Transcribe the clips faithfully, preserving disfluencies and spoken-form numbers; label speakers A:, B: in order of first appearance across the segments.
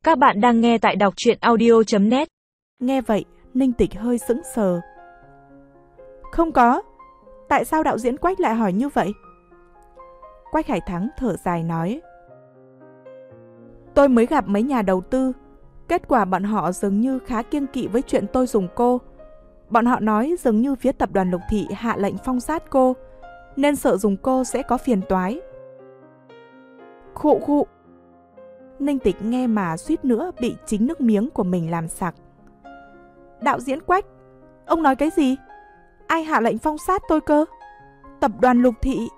A: Các bạn đang nghe tại đọc truyện audio chấm net.
B: Nghe vậy, Ninh Tịch hơi sững sờ. Không có, tại sao đạo diễn Quách lại hỏi như vậy? Quách Hải Thắng thở dài nói. Tôi mới gặp mấy nhà đầu tư, kết quả bọn họ dường như khá kiêng kỵ với chuyện tôi dùng cô. Bọn họ nói dường như phía tập đoàn Lục Thị hạ lệnh phong sát cô, nên sợ dùng cô sẽ có phiền toái. Khụ khụ. Ninh Tịch nghe mà suýt nữa bị chính nước miếng của mình làm sặc. Đạo diễn Quách, ông nói cái gì? Ai hạ lệnh phong sát tôi cơ? Tập đoàn Lục Thị.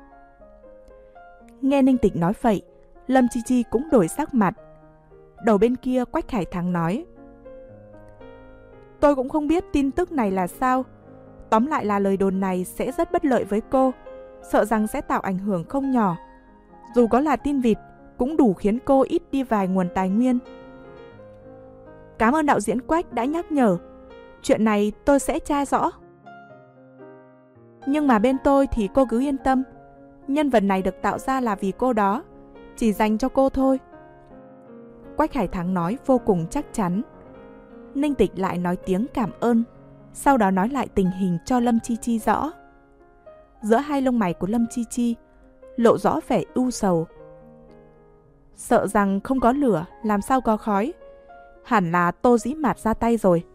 B: Nghe Ninh Tịch nói vậy, Lâm Chi Chi cũng đổi sắc mặt. Đầu bên kia Quách Hải Thắng nói. Tôi cũng không biết tin tức này là sao. Tóm lại là lời đồn này sẽ rất bất lợi với cô, sợ rằng sẽ tạo ảnh hưởng không nhỏ. Dù có là tin vịt, cũng đủ khiến cô ít đi vài nguồn tài nguyên. Cảm ơn đạo diễn Quách đã nhắc nhở. Chuyện này tôi sẽ tra rõ. Nhưng mà bên tôi thì cô cứ yên tâm. Nhân vật này được tạo ra là vì cô đó, chỉ dành cho cô thôi. Quách Hải Thắng nói vô cùng chắc chắn. Ninh Tịch lại nói tiếng cảm ơn, sau đó nói lại tình hình cho Lâm Chi Chi rõ. Giữa hai lông mày của Lâm Chi Chi lộ rõ vẻ ưu sầu. Sợ rằng không có lửa làm sao có khói. Hẳn là Tô Dĩ Mạt ra tay rồi.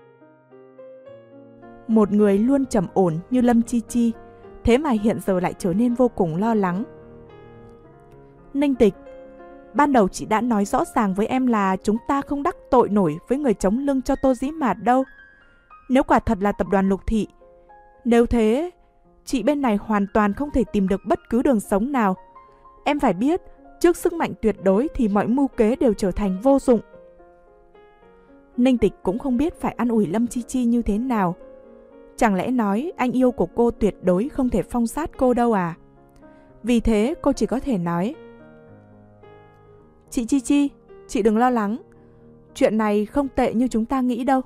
B: Một người luôn trầm ổn như Lâm Chi Chi, thế mà hiện giờ lại trở nên vô cùng lo lắng. Ninh Tịch, ban đầu chị đã nói rõ ràng với em là chúng ta không đắc tội nổi với người chống lưng cho Tô Dĩ Mạt đâu. Nếu quả thật là tập đoàn Lục Thị, nếu thế, chị bên này hoàn toàn không thể tìm được bất cứ đường sống nào. Em phải biết, trước sức mạnh tuyệt đối thì mọi mưu kế đều trở thành vô dụng. Ninh Tịch cũng không biết phải an ủi Lâm Chi Chi như thế nào. Chẳng lẽ nói anh yêu của cô tuyệt đối không thể phong sát cô đâu à? Vì thế cô chỉ có thể nói. Chị Chi Chi, chị đừng lo lắng. Chuyện này không tệ như chúng ta nghĩ đâu.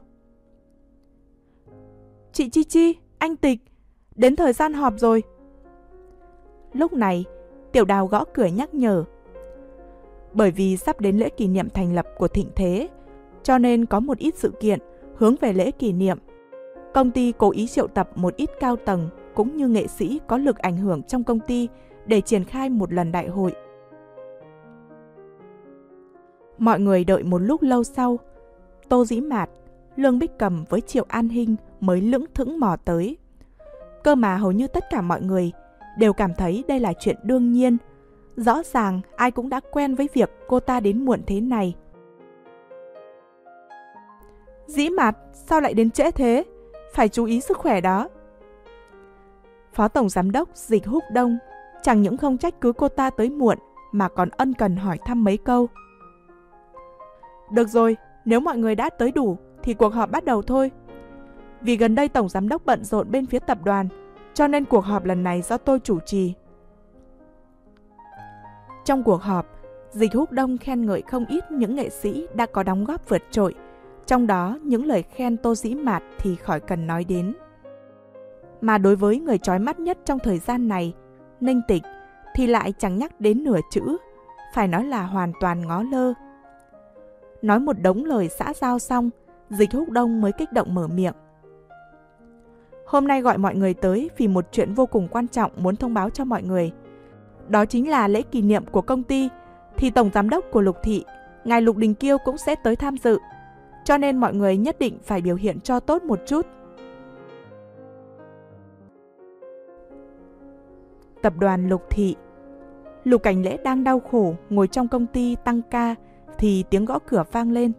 B: Chị Chi Chi, anh Tịch, đến thời gian họp rồi. Lúc này, Tiểu Đào gõ cửa nhắc nhở. Bởi vì sắp đến lễ kỷ niệm thành lập của Thịnh Thế, cho nên có một ít sự kiện hướng về lễ kỷ niệm. Công ty cố ý triệu tập một ít cao tầng cũng như nghệ sĩ có lực ảnh hưởng trong công ty để triển khai một lần đại hội. Mọi người đợi một lúc lâu sau, Tô Dĩ Mạt, Lương Bích Cầm với Triệu An Hinh mới lững thững mò tới. Cơ mà hầu như tất cả mọi người đều cảm thấy đây là chuyện đương nhiên. Rõ ràng ai cũng đã quen với việc cô ta đến muộn thế này. Dĩ Mạt, sao lại đến trễ thế? Phải chú ý sức khỏe đó. Phó Tổng Giám đốc Dịch Húc Đông chẳng những không trách cứ cô ta tới muộn mà còn ân cần hỏi thăm mấy câu. Được rồi, nếu mọi người đã tới đủ thì cuộc họp bắt đầu thôi. Vì gần đây Tổng Giám đốc bận rộn bên phía tập đoàn, cho nên cuộc họp lần này do tôi chủ trì. Trong cuộc họp, Dịch Húc Đông khen ngợi không ít những nghệ sĩ đã có đóng góp vượt trội. Trong đó, những lời khen Tô Dĩ Mạt thì khỏi cần nói đến. Mà đối với người chói mắt nhất trong thời gian này, Ninh Tịch, thì lại chẳng nhắc đến nửa chữ, phải nói là hoàn toàn ngó lơ. Nói một đống lời xã giao xong, Dịch Húc Đông mới kích động mở miệng. Hôm nay gọi mọi người tới vì một chuyện vô cùng quan trọng muốn thông báo cho mọi người. Đó chính là lễ kỷ niệm của công ty, thì Tổng Giám đốc của Lục Thị, ngài Lục Đình Kiêu cũng sẽ tới tham dự. Cho nên mọi người nhất định phải biểu hiện cho tốt một chút. Tập đoàn Lục Thị. Lục Cảnh Lễ đang đau khổ ngồi trong công ty tăng ca thì tiếng gõ cửa vang lên.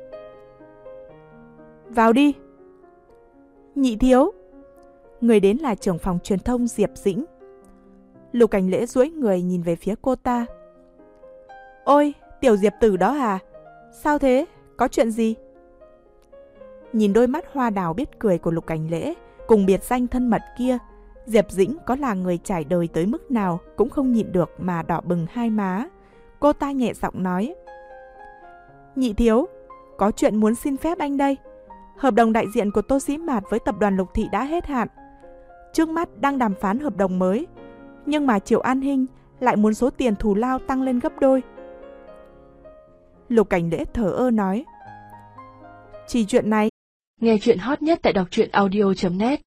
B: Vào đi. Nhị thiếu. Người đến là trưởng phòng truyền thông Diệp Dĩnh. Lục Cảnh Lễ duỗi người nhìn về phía cô ta. Ôi, tiểu Diệp tử đó à? Sao thế? Có chuyện gì? Nhìn đôi mắt hoa đào biết cười của Lục Cảnh Lễ cùng biệt danh thân mật kia, Diệp Dĩnh có là người trải đời tới mức nào cũng không nhịn được mà đỏ bừng hai má. Cô ta nhẹ giọng nói. Nhị thiếu, có chuyện muốn xin phép anh đây. Hợp đồng đại diện của Tô Dĩ Mạt với tập đoàn Lục Thị đã hết hạn. Trước mắt đang đàm phán hợp đồng mới, nhưng mà Triệu An Hinh lại muốn số tiền thù lao tăng lên gấp đôi. Lục Cảnh Lễ thờ ơ nói. Chỉ chuyện này.
C: Nghe chuyện hot nhất tại đọc truyện audio chấm net